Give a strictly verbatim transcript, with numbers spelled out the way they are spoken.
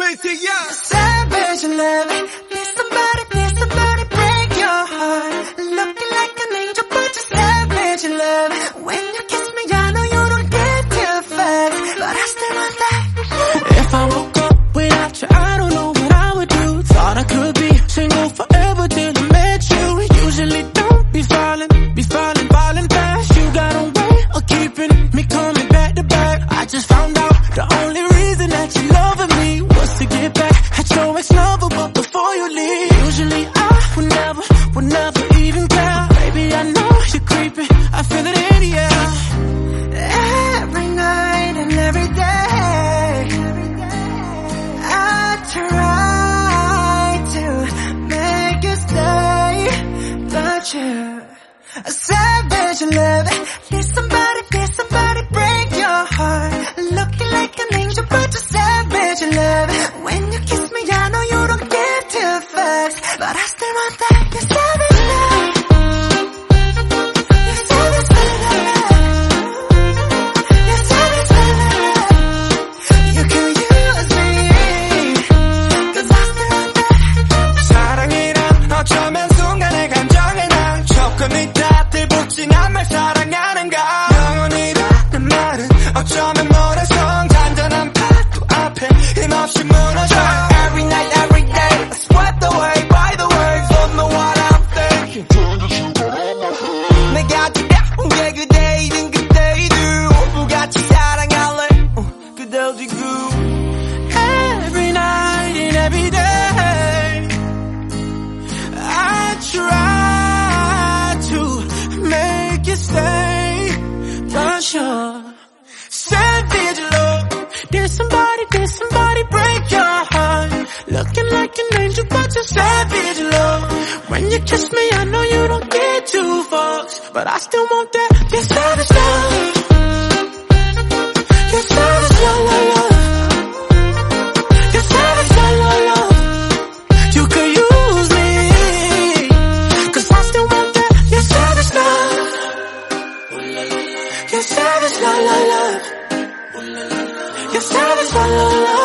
yeah. Savage love. Need somebody, need somebody break your heart. Looking like an angel, but you're savage love. When you kiss me, I know you don't get too fast, but I still want that. If I woke up without you, I don't know what I would do. Thought I could be single forever till I met you. Usually don't be falling, be falling, falling fast. You got a way of keeping me coming back to back. I just found out the only reason that you loving me was to get back at your ex-lover, but before you leave, usually I would never, would never even care. Baby, I know you're creeping, I feel it in the air. Every night and every day, I try to make you stay, but you're a savage love. Need somebody, need somebody break your heart. Looking like an angel, but you're savage love. When you kiss me, I know you don't get too fast, but I still want that. You're savage love. You're savage love. You're savage love. You can use me, 'cause I still want that. 사랑이란 어쩌면 순간의 감정에 난 조금 있다 들복진한 말 사랑하는가. 영원이라는 말은 어쩌면 모래성 잔잔한 파도 앞에 힘없이 무너져. Every night, every day, swept away by the waves. Don't know what I'm thinking. 내가 지겨운 게 그대이든 그대이든 오프같이 사랑할래. 어, 그대로 지금. Every night and every day, I try to make you stay, but you're savage love. Did somebody, did somebody break your heart? Looking like an angel, but you're savage love. When you kiss me, I know you don't get two fucks, but I still want that. You're savage love. You're savage love, love, love. You're savage love, love, love. You could use me, 'cause I still want that. You're savage love. You're savage love, love, love. You're savage love, love, love.